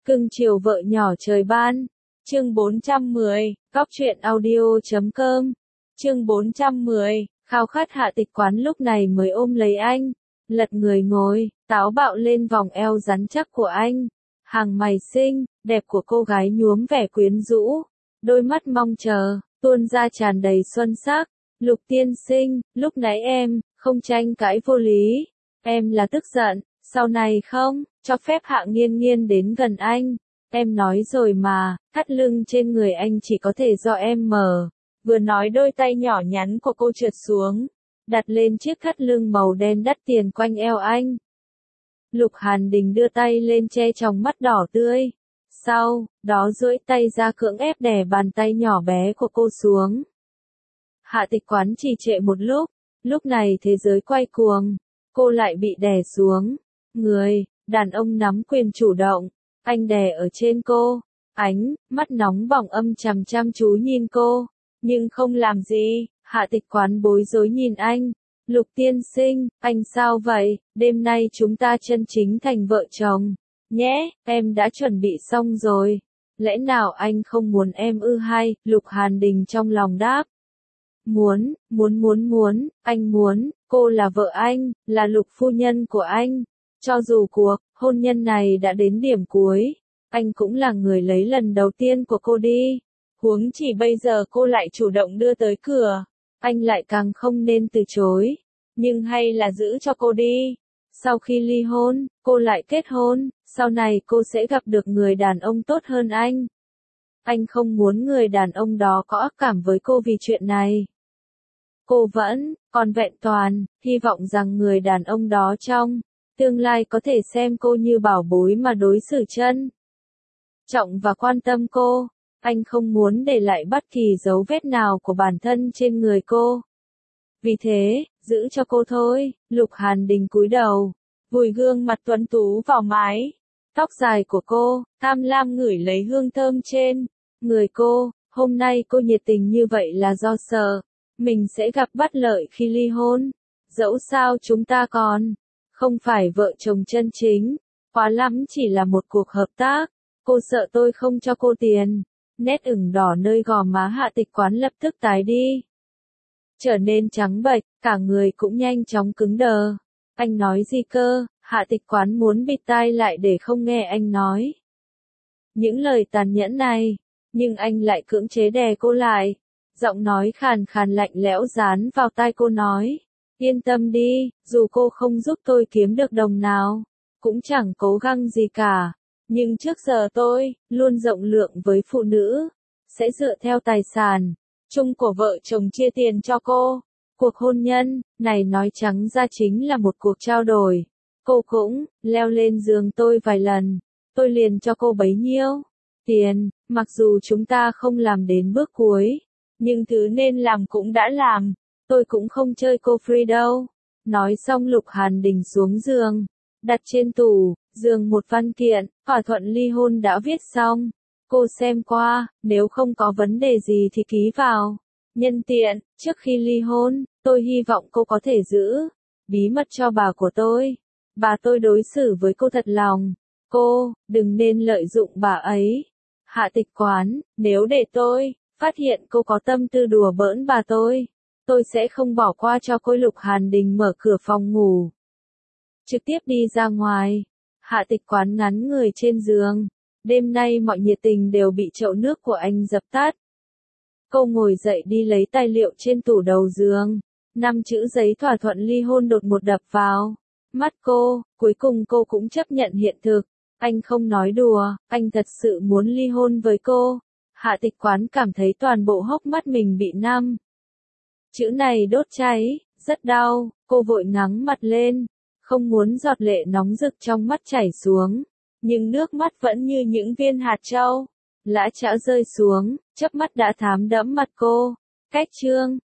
Cưng chiều vợ nhỏ trời ban. Chương 410, Góc truyện audio.com. Chương 410, khao khát Hạ Tịch Quán lúc này mới ôm lấy anh, lật người ngồi, táo bạo lên vòng eo rắn chắc của anh. Hàng mày xinh, đẹp của cô gái nhuốm vẻ quyến rũ, đôi mắt mong chờ, tuôn ra tràn đầy xuân sắc. Lục tiên sinh, lúc nãy em, không tranh cãi vô lý. Em là tức giận, sau này không, cho phép Hạ Nghiên Nghiên đến gần anh. Em nói rồi mà, thắt lưng trên người anh chỉ có thể do em mở. Vừa nói đôi tay nhỏ nhắn của cô trượt xuống, đặt lên chiếc thắt lưng màu đen đắt tiền quanh eo anh. Lục Hàn Đình đưa tay lên che tròng mắt đỏ tươi. Sau đó duỗi tay ra cưỡng ép đè bàn tay nhỏ bé của cô xuống. Hạ Tịch Quán trì trệ một lúc này thế giới quay cuồng, cô lại bị đè xuống. Người, đàn ông nắm quyền chủ động, anh đè ở trên cô, ánh mắt nóng bỏng chằm chăm chú nhìn cô, nhưng không làm gì. Hạ Tịch Quán bối rối nhìn anh. Lục tiên sinh, anh sao vậy, đêm nay chúng ta chân chính thành vợ chồng, nhé, em đã chuẩn bị xong rồi. Lẽ nào anh không muốn em ư hay, Lục Hàn Đình trong lòng đáp. Muốn, anh muốn, cô là vợ anh, là Lục phu nhân của anh. Cho dù cuộc hôn nhân này đã đến điểm cuối, anh cũng là người lấy lần đầu tiên của cô đi. Huống chỉ bây giờ cô lại chủ động đưa tới cửa, anh lại càng không nên từ chối. Nhưng hay là giữ cho cô đi. Sau khi ly hôn, cô lại kết hôn, sau này cô sẽ gặp được người đàn ông tốt hơn anh. Anh không muốn người đàn ông đó có ác cảm với cô vì chuyện này. Cô vẫn còn vẹn toàn, hy vọng rằng người đàn ông đó trong tương lai có thể xem cô như bảo bối mà đối xử trân trọng và quan tâm cô. Anh không muốn để lại bất kỳ dấu vết nào của bản thân trên người cô. Vì thế, giữ cho cô thôi. Lục Hàn Đình cúi đầu, vùi gương mặt tuấn tú vào mái tóc dài của cô, tham lam ngửi lấy hương thơm trên người cô. Hôm nay cô nhiệt tình như vậy là do sợ mình sẽ gặp bất lợi khi ly hôn. Dẫu sao chúng ta còn không phải vợ chồng chân chính, quá lắm chỉ là một cuộc hợp tác. Cô sợ tôi không cho cô tiền. Nét ửng đỏ nơi gò má Hạ Tịch Quán lập tức tái đi, trở nên trắng bệch, cả người cũng nhanh chóng cứng đờ. Anh nói gì cơ? Hạ Tịch Quán muốn bịt tai lại để không nghe anh nói những lời tàn nhẫn này, nhưng anh lại cưỡng chế đè cô lại. Giọng nói khàn khàn lạnh lẽo dán vào tai cô nói, yên tâm đi, dù cô không giúp tôi kiếm được đồng nào, cũng chẳng cố gắng gì cả. Nhưng trước giờ tôi luôn rộng lượng với phụ nữ, sẽ dựa theo tài sản chung của vợ chồng chia tiền cho cô. Cuộc hôn nhân này nói trắng ra chính là một cuộc trao đổi. Cô cũng leo lên giường tôi vài lần, tôi liền cho cô bấy nhiêu tiền. Mặc dù chúng ta không làm đến bước cuối, nhưng thứ nên làm cũng đã làm. Tôi cũng không chơi cô free đâu. Nói xong Lục Hàn Đình xuống giường, đặt trên tủ giường một văn kiện, thỏa thuận ly hôn đã viết xong. Cô xem qua, nếu không có vấn đề gì thì ký vào. Nhân tiện, trước khi ly hôn, tôi hy vọng cô có thể giữ bí mật cho bà của tôi. Bà tôi đối xử với cô thật lòng. Cô đừng nên lợi dụng bà ấy. Hạ Tịch Quán, nếu để tôi phát hiện cô có tâm tư đùa bỡn bà tôi sẽ không bỏ qua cho cô. Lục Hàn Đình mở cửa phòng ngủ, trực tiếp đi ra ngoài. Hạ Tịch Quán ngắn người trên giường. Đêm nay mọi nhiệt tình đều bị chậu nước của anh dập tắt. Cô ngồi dậy đi lấy tài liệu trên tủ đầu giường. 5 chữ giấy thỏa thuận ly hôn đột ngột đập vào mắt cô. Cuối cùng cô cũng chấp nhận hiện thực. Anh không nói đùa, anh thật sự muốn ly hôn với cô. Hạ Tịch Quán cảm thấy toàn bộ hốc mắt mình bị 5 chữ này đốt cháy, rất đau. Cô vội ngắng mặt lên, không muốn giọt lệ nóng rực trong mắt chảy xuống, nhưng nước mắt vẫn như những viên hạt châu lã chã rơi xuống, chớp mắt đã thám đẫm mặt cô. Cách chương